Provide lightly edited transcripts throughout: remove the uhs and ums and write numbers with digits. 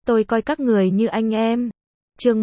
Tôi coi các người như anh em. Chương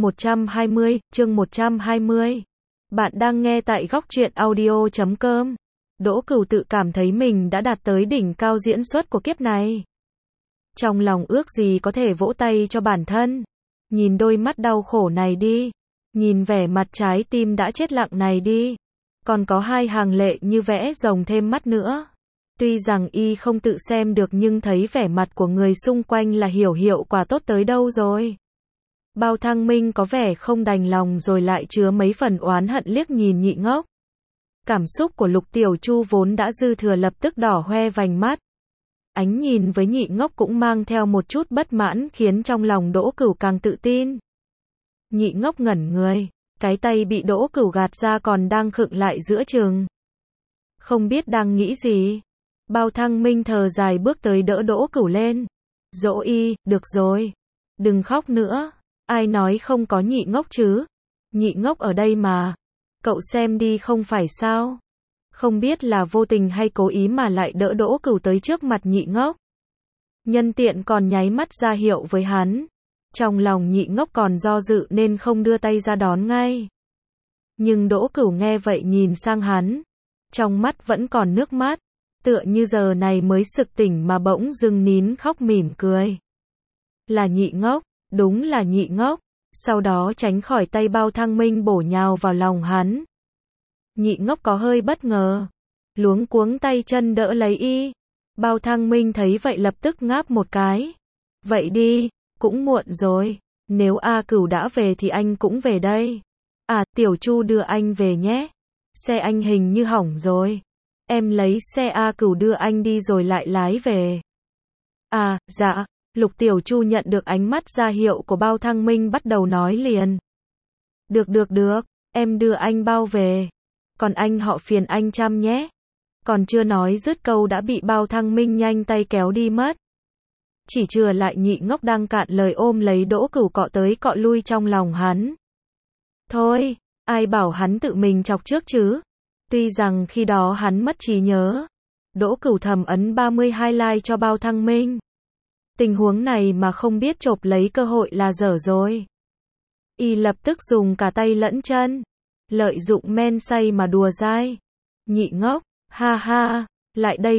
120. Bạn đang nghe tại góc truyện audio.com. Đỗ Cửu tự cảm thấy mình đã đạt tới đỉnh cao diễn xuất của kiếp này. Trong lòng ước gì có thể vỗ tay cho bản thân. Nhìn đôi mắt đau khổ này đi. Nhìn vẻ mặt trái tim đã chết lặng này đi. Còn có hai hàng lệ như vẽ rồng thêm mắt nữa. Tuy rằng y không tự xem được nhưng thấy vẻ mặt của người xung quanh là hiểu hiệu quả tốt tới đâu rồi. Bao Thăng Minh có vẻ không đành lòng rồi lại chứa mấy phần oán hận liếc nhìn Nhị Ngốc. Cảm xúc của Lục Tiểu Chu vốn đã dư thừa lập tức đỏ hoe vành mắt. Ánh nhìn với Nhị Ngốc cũng mang theo một chút bất mãn khiến trong lòng Đỗ Cửu càng tự tin. Nhị Ngốc ngẩn người, cái tay bị Đỗ Cửu gạt ra còn đang khựng lại giữa chừng. Không biết đang nghĩ gì. Bao Thăng Minh thở dài bước tới đỡ Đỗ Cửu lên. Dỗ y, được rồi. Đừng khóc nữa. Ai nói không có Nhị Ngốc chứ? Nhị Ngốc ở đây mà. Cậu xem đi không phải sao? Không biết là vô tình hay cố ý mà lại đỡ Đỗ Cửu tới trước mặt Nhị Ngốc. Nhân tiện còn nháy mắt ra hiệu với hắn. Trong lòng Nhị Ngốc còn do dự nên không đưa tay ra đón ngay. Nhưng Đỗ Cửu nghe vậy nhìn sang hắn. Trong mắt vẫn còn nước mắt. Tựa như giờ này mới sực tỉnh mà bỗng dưng nín khóc mỉm cười. Là Nhị Ngốc, đúng là Nhị Ngốc. Sau đó tránh khỏi tay Bao Thăng Minh bổ nhào vào lòng hắn. Nhị Ngốc có hơi bất ngờ. Luống cuống tay chân đỡ lấy y. Bao Thăng Minh thấy vậy lập tức ngáp một cái. Vậy đi, cũng muộn rồi. Nếu A Cửu đã về thì anh cũng về đây. À, Tiểu Chu đưa anh về nhé. Xe anh hình như hỏng rồi. Em lấy xe A Cửu đưa anh đi rồi lại lái về. À, dạ. Lục Tiểu Chu nhận được ánh mắt ra hiệu của Bao Thăng Minh bắt đầu nói liền. Được, em đưa anh Bao về. Còn anh họ phiền anh chăm nhé. Còn chưa nói dứt câu đã bị Bao Thăng Minh nhanh tay kéo đi mất. Chỉ chừa lại Nhị Ngốc đang cạn lời ôm lấy Đỗ Cửu cọ tới cọ lui trong lòng hắn. Thôi, ai bảo hắn tự mình chọc trước chứ? Tuy rằng khi đó hắn mất trí nhớ. Đỗ Cửu thầm ấn 32 like cho Bao Thăng Minh. Tình huống này mà không biết chộp lấy cơ hội là dở rồi. Y lập tức dùng cả tay lẫn chân. Lợi dụng men say mà đùa dai. Nhị Ngốc, ha ha, lại đây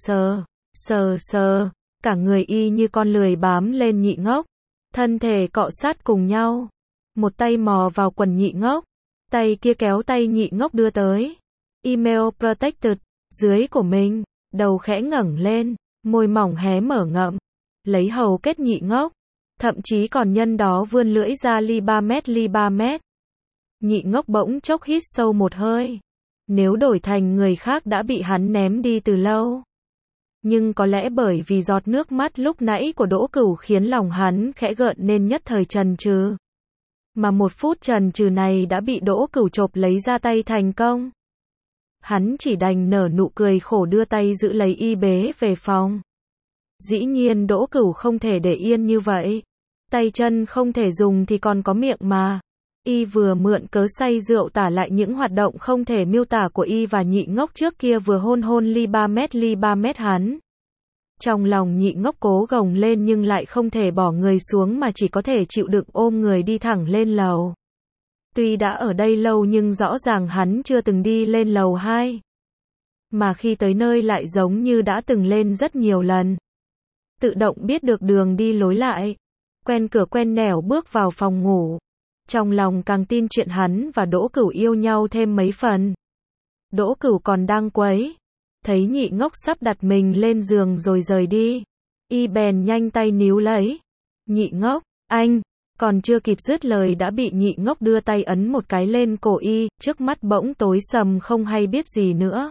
sờ. Cả người y như con lười bám lên Nhị Ngốc. Thân thể cọ sát cùng nhau. Một tay mò vào quần Nhị Ngốc. Tay kia kéo tay Nhị Ngốc đưa tới. Email protected, dưới của mình. Đầu khẽ ngẩng lên. Môi mỏng hé mở ngậm. Lấy hầu kết Nhị Ngốc. Thậm chí còn nhân đó vươn lưỡi ra ly 3 mét. Nhị Ngốc bỗng chốc hít sâu một hơi. Nếu đổi thành người khác đã bị hắn ném đi từ lâu. Nhưng có lẽ bởi vì giọt nước mắt lúc nãy của Đỗ Cửu khiến lòng hắn khẽ gợn nên nhất thời chần chừ. Mà một phút chần chừ này đã bị Đỗ Cửu chộp lấy ra tay thành công. Hắn chỉ đành nở nụ cười khổ đưa tay giữ lấy y bế về phòng. Dĩ nhiên Đỗ Cửu không thể để yên như vậy. Tay chân không thể dùng thì còn có miệng mà. Y vừa mượn cớ say rượu tả lại những hoạt động không thể miêu tả của y và Nhị Ngốc trước kia vừa hôn ly 3 mét hắn. Trong lòng Nhị Ngốc cố gồng lên nhưng lại không thể bỏ người xuống mà chỉ có thể chịu đựng ôm người đi thẳng lên lầu. Tuy đã ở đây lâu nhưng rõ ràng hắn chưa từng đi lên lầu 2. Mà khi tới nơi lại giống như đã từng lên rất nhiều lần. Tự động biết được đường đi lối lại. Quen cửa quen nẻo bước vào phòng ngủ. Trong lòng càng tin chuyện hắn và Đỗ Cửu yêu nhau thêm mấy phần. Đỗ Cửu còn đang quấy. Thấy Nhị Ngốc sắp đặt mình lên giường rồi rời đi. Y bèn nhanh tay níu lấy. Nhị Ngốc, anh. Còn chưa kịp dứt lời đã bị Nhị Ngốc đưa tay ấn một cái lên cổ y. Trước mắt bỗng tối sầm không hay biết gì nữa.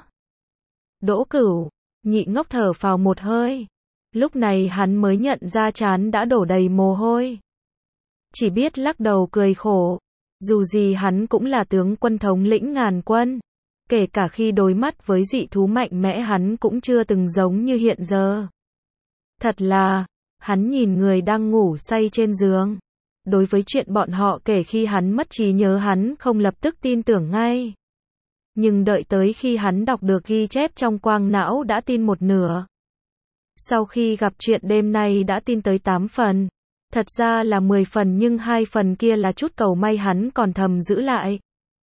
Đỗ Cửu. Nhị Ngốc thở phào một hơi. Lúc này hắn mới nhận ra trán đã đổ đầy mồ hôi. Chỉ biết lắc đầu cười khổ. Dù gì hắn cũng là tướng quân thống lĩnh ngàn quân. Kể cả khi đối mắt với dị thú mạnh mẽ hắn cũng chưa từng giống như hiện giờ. Thật là, hắn nhìn người đang ngủ say trên giường. Đối với chuyện bọn họ kể khi hắn mất trí nhớ hắn không lập tức tin tưởng ngay. Nhưng đợi tới khi hắn đọc được ghi chép trong quang não đã tin một nửa. Sau khi gặp chuyện đêm nay đã tin tới 8 phần. Thật ra là 10 phần nhưng 2 phần kia là chút cầu may hắn còn thầm giữ lại.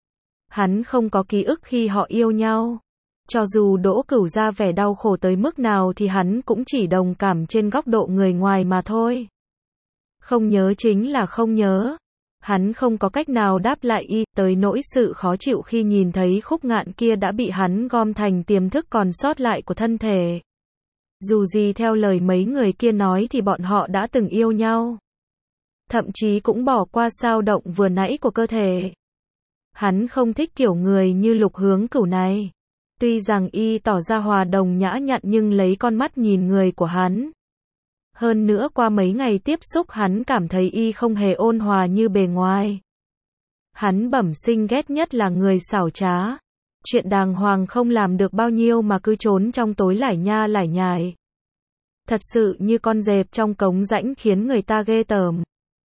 Hắn không có ký ức khi họ yêu nhau. Cho dù Đỗ Cửu ra vẻ đau khổ tới mức nào thì hắn cũng chỉ đồng cảm trên góc độ người ngoài mà thôi. Không nhớ chính là không nhớ. Hắn không có cách nào đáp lại y, tới nỗi sự khó chịu khi nhìn thấy khúc ngạn kia đã bị hắn gom thành tiềm thức còn sót lại của thân thể. Dù gì theo lời mấy người kia nói thì bọn họ đã từng yêu nhau. Thậm chí cũng bỏ qua dao động vừa nãy của cơ thể. Hắn không thích kiểu người như Lục Hướng Cửu này. Tuy rằng y tỏ ra hòa đồng nhã nhặn nhưng lấy con mắt nhìn người của hắn. Hơn nữa qua mấy ngày tiếp xúc hắn cảm thấy y không hề ôn hòa như bề ngoài. Hắn bẩm sinh ghét nhất là người xảo trá. Chuyện đàng hoàng không làm được bao nhiêu mà cứ trốn trong tối lải nha lải nhải. Thật sự như con dẹp trong cống rãnh khiến người ta ghê tởm.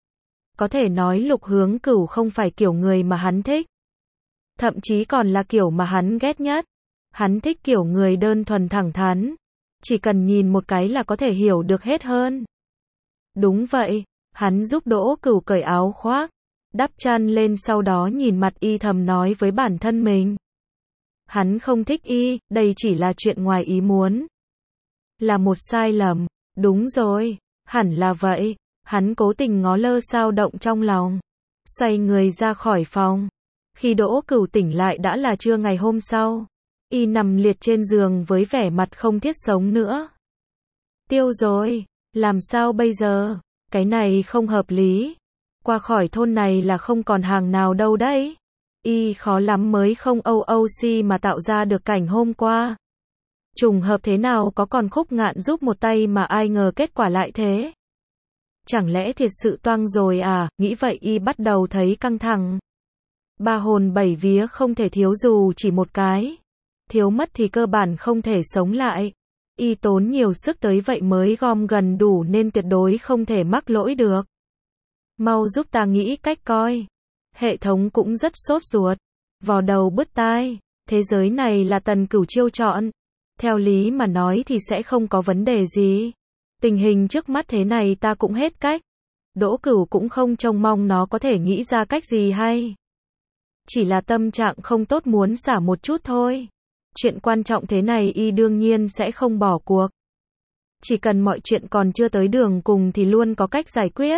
Có thể nói Lục Hướng Cửu không phải kiểu người mà hắn thích. Thậm chí còn là kiểu mà hắn ghét nhất. Hắn thích kiểu người đơn thuần thẳng thắn. Chỉ cần nhìn một cái là có thể hiểu được hết hơn. Đúng vậy, hắn giúp Đỗ Cửu cởi áo khoác, đắp chăn lên sau đó nhìn mặt y thầm nói với bản thân mình. Hắn không thích y, đây chỉ là chuyện ngoài ý muốn. Là một sai lầm, đúng rồi, hẳn là vậy. Hắn cố tình ngó lơ dao động trong lòng. Xoay người ra khỏi phòng. Khi Đỗ Cửu tỉnh lại đã là trưa ngày hôm sau. Y nằm liệt trên giường với vẻ mặt không thiết sống nữa. Tiêu rồi, làm sao bây giờ? Cái này không hợp lý. Qua khỏi thôn này là không còn hàng nào đâu đấy. Y khó lắm mới không OOC mà tạo ra được cảnh hôm qua. Trùng hợp thế nào có còn Khúc Ngạn giúp một tay mà ai ngờ kết quả lại thế. Chẳng lẽ thiệt sự toang rồi à? Nghĩ vậy y bắt đầu thấy căng thẳng. Ba hồn bảy vía không thể thiếu dù chỉ một cái. Thiếu mất thì cơ bản không thể sống lại. Y tốn nhiều sức tới vậy mới gom gần đủ nên tuyệt đối không thể mắc lỗi được. Mau giúp ta nghĩ cách coi. Hệ thống cũng rất sốt ruột. Vò đầu bứt tai. Thế giới này là Tần Cửu chiêu chọn. Theo lý mà nói thì sẽ không có vấn đề gì. Tình hình trước mắt thế này ta cũng hết cách. Đỗ Cửu cũng không trông mong nó có thể nghĩ ra cách gì hay. Chỉ là tâm trạng không tốt muốn xả một chút thôi. Chuyện quan trọng thế này y đương nhiên sẽ không bỏ cuộc. Chỉ cần mọi chuyện còn chưa tới đường cùng thì luôn có cách giải quyết.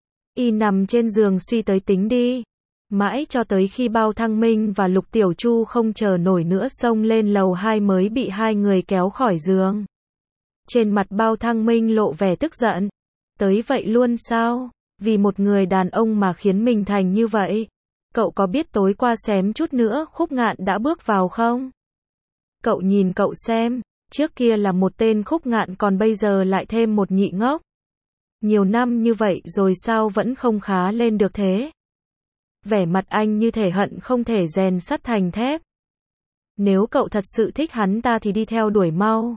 Y nằm trên giường suy tới tính đi. Mãi cho tới khi Bao Thăng Minh và Lục Tiểu Chu không chờ nổi nữa xông lên lầu 2 mới bị hai người kéo khỏi giường. Trên mặt Bao Thăng Minh lộ vẻ tức giận. Tới vậy luôn sao? Vì một người đàn ông mà khiến mình thành như vậy. Cậu có biết tối qua xém chút nữa Khúc Ngạn đã bước vào không? Cậu nhìn cậu xem, trước kia là một tên Khúc Ngạn còn bây giờ lại thêm một nhị ngốc. Nhiều năm như vậy rồi sao vẫn không khá lên được thế? Vẻ mặt anh như thể hận không thể rèn sắt thành thép. Nếu cậu thật sự thích hắn ta thì đi theo đuổi mau.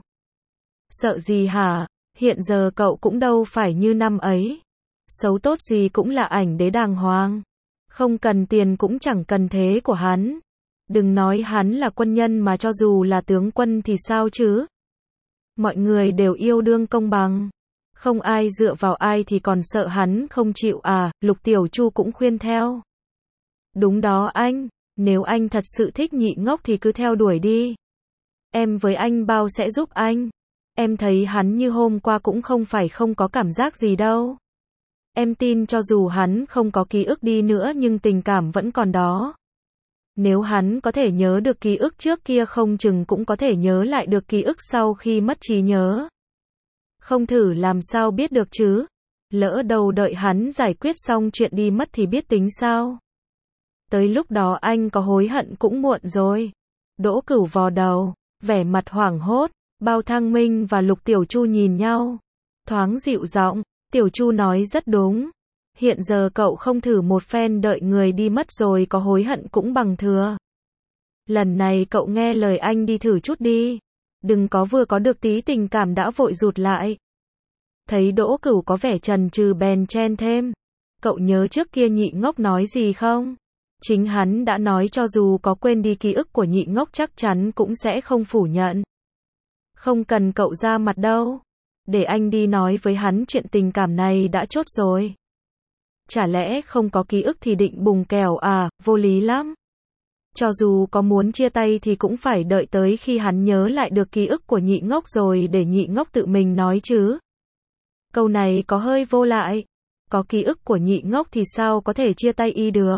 Sợ gì hả? Hiện giờ cậu cũng đâu phải như năm ấy. Xấu tốt gì cũng là ảnh đế đàng hoàng. Không cần tiền cũng chẳng cần thế của hắn. Đừng nói hắn là quân nhân mà cho dù là tướng quân thì sao chứ? Mọi người đều yêu đương công bằng. Không ai dựa vào ai thì còn sợ hắn không chịu à? Lục Tiểu Chu cũng khuyên theo. Đúng đó anh, nếu anh thật sự thích nhị ngốc thì cứ theo đuổi đi. Em với anh bao sẽ giúp anh. Em thấy hắn như hôm qua cũng không phải không có cảm giác gì đâu. Em tin cho dù hắn không có ký ức đi nữa nhưng tình cảm vẫn còn đó. Nếu hắn có thể nhớ được ký ức trước kia không chừng cũng có thể nhớ lại được ký ức sau khi mất trí nhớ. Không thử làm sao biết được chứ. Lỡ đầu đợi hắn giải quyết xong chuyện đi mất thì biết tính sao. Tới lúc đó anh có hối hận cũng muộn rồi. Đỗ Cửu vò đầu, vẻ mặt hoảng hốt. Bao Thăng Minh và Lục Tiểu Chu nhìn nhau. Thoáng dịu giọng, Tiểu Chu nói rất đúng. Hiện giờ cậu không thử một phen đợi người đi mất rồi có hối hận cũng bằng thừa. Lần này cậu nghe lời anh đi thử chút đi. Đừng có vừa có được tí tình cảm đã vội rụt lại. Thấy Đỗ Cửu có vẻ chần chừ bèn chen thêm. Cậu nhớ trước kia nhị ngốc nói gì không? Chính hắn đã nói cho dù có quên đi ký ức của nhị ngốc chắc chắn cũng sẽ không phủ nhận. Không cần cậu ra mặt đâu. Để anh đi nói với hắn chuyện tình cảm này đã chốt rồi. Chả lẽ không có ký ức thì định bùng kèo à, vô lý lắm. Cho dù có muốn chia tay thì cũng phải đợi tới khi hắn nhớ lại được ký ức của nhị ngốc rồi để nhị ngốc tự mình nói chứ. Câu này có hơi vô lại. Có ký ức của nhị ngốc thì sao có thể chia tay y được.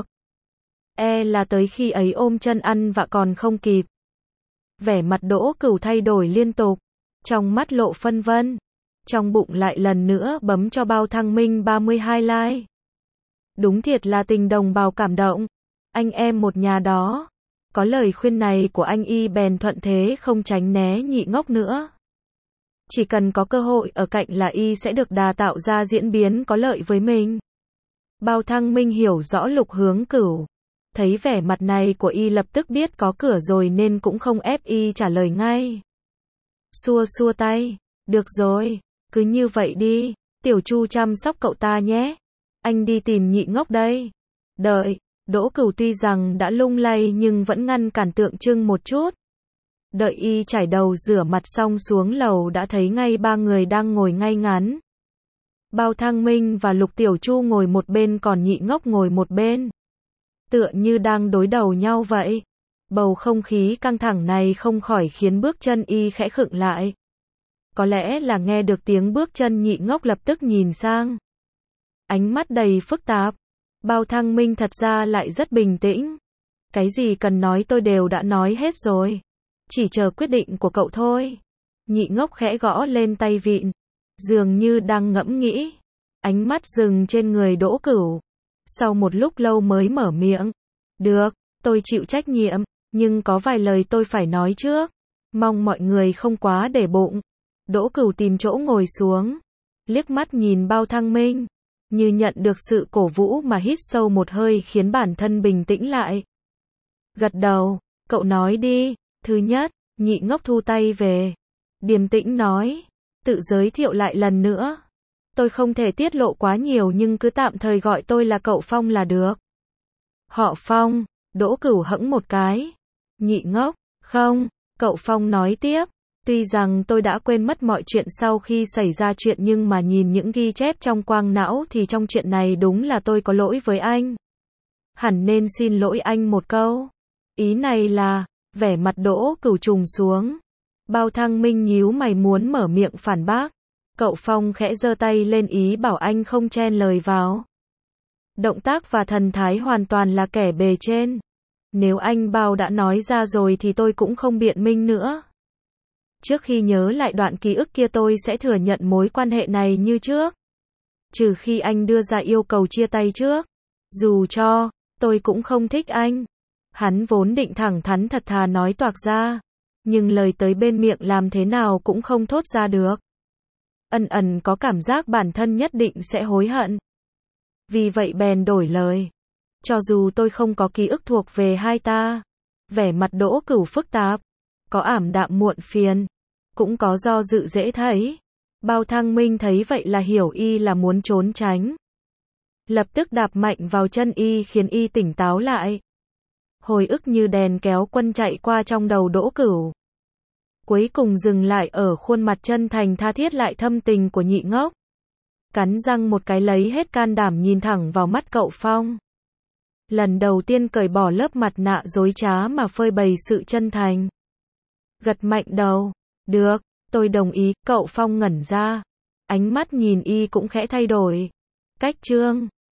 Là tới khi ấy ôm chân ăn vạ còn không kịp. Vẻ mặt Đỗ Cửu thay đổi liên tục. Trong mắt lộ phân vân. Trong bụng lại lần nữa bấm cho Bao Thăng Minh 32 like. Đúng thiệt là tình đồng bào cảm động. Anh em một nhà đó. Có lời khuyên này của anh y bèn thuận thế không tránh né nhị ngốc nữa. Chỉ cần có cơ hội ở cạnh là y sẽ được đà tạo ra diễn biến có lợi với mình. Bao Thăng Minh hiểu rõ Lục Hướng Cửu. Thấy vẻ mặt này của y lập tức biết có cửa rồi nên cũng không ép y trả lời ngay. Xua xua tay. Được rồi, cứ như vậy đi. Tiểu Chu chăm sóc cậu ta nhé. Anh đi tìm nhị ngốc đây. Đợi. Đỗ Cửu tuy rằng đã lung lay nhưng vẫn ngăn cản tượng trưng một chút. Đợi y chải đầu rửa mặt xong xuống lầu đã thấy ngay ba người đang ngồi ngay ngắn. Bao Thăng Minh và Lục Tiểu Chu ngồi một bên còn nhị ngốc ngồi một bên. Tựa như đang đối đầu nhau vậy. Bầu không khí căng thẳng này không khỏi khiến bước chân y khẽ khựng lại. Có lẽ là nghe được tiếng bước chân nhị ngốc lập tức nhìn sang. Ánh mắt đầy phức tạp. Bao Thăng Minh thật ra lại rất bình tĩnh. Cái gì cần nói tôi đều đã nói hết rồi. Chỉ chờ quyết định của cậu thôi. Nhị ngốc khẽ gõ lên tay vịn. Dường như đang ngẫm nghĩ. Ánh mắt dừng trên người Đỗ Cửu. Sau một lúc lâu mới mở miệng. Được, tôi chịu trách nhiệm. Nhưng có vài lời tôi phải nói trước. Mong mọi người không quá để bụng. Đỗ Cửu tìm chỗ ngồi xuống. Liếc mắt nhìn Bao Thăng Minh. Như nhận được sự cổ vũ mà hít sâu một hơi khiến bản thân bình tĩnh lại. Gật đầu, cậu nói đi. Thứ nhất, nhị ngốc thu tay về. Điềm tĩnh nói. Tự giới thiệu lại lần nữa. Tôi không thể tiết lộ quá nhiều nhưng cứ tạm thời gọi tôi là cậu Phong là được. Họ Phong. Đỗ Cửu hững một cái. Nhị ngốc. Không. Cậu Phong nói tiếp. Tuy rằng tôi đã quên mất mọi chuyện sau khi xảy ra chuyện nhưng mà nhìn những ghi chép trong quang não thì trong chuyện này đúng là tôi có lỗi với anh. Hẳn nên xin lỗi anh một câu. Ý này là, vẻ mặt Đỗ Cửu trùng xuống. Bao Thăng Minh nhíu mày muốn mở miệng phản bác. Cậu Phong khẽ giơ tay lên ý bảo anh không chen lời vào. Động tác và thần thái hoàn toàn là kẻ bề trên. Nếu anh Bao đã nói ra rồi thì tôi cũng không biện minh nữa. Trước khi nhớ lại đoạn ký ức kia tôi sẽ thừa nhận mối quan hệ này như trước. Trừ khi anh đưa ra yêu cầu chia tay trước. Dù cho, tôi cũng không thích anh. Hắn vốn định thẳng thắn thật thà nói toạc ra. Nhưng lời tới bên miệng làm thế nào cũng không thốt ra được. Ẩn ẩn có cảm giác bản thân nhất định sẽ hối hận. Vì vậy bèn đổi lời. Cho dù tôi không có ký ức thuộc về hai ta. Vẻ mặt Đỗ Cửu phức tạp. Có ảm đạm muộn phiền. Cũng có do dự dễ thấy. Bao Thăng Minh thấy vậy là hiểu y là muốn trốn tránh. Lập tức đạp mạnh vào chân y khiến y tỉnh táo lại. Hồi ức như đèn kéo quân chạy qua trong đầu Đỗ Cửu. Cuối cùng dừng lại ở khuôn mặt chân thành tha thiết lại thâm tình của nhị ngốc. Cắn răng một cái lấy hết can đảm nhìn thẳng vào mắt cậu Phong. Lần đầu tiên cởi bỏ lớp mặt nạ dối trá mà phơi bày sự chân thành. Gật mạnh đầu. Được, tôi đồng ý. Cậu Phong ngẩn ra. Ánh mắt nhìn y cũng khẽ thay đổi. Cách chương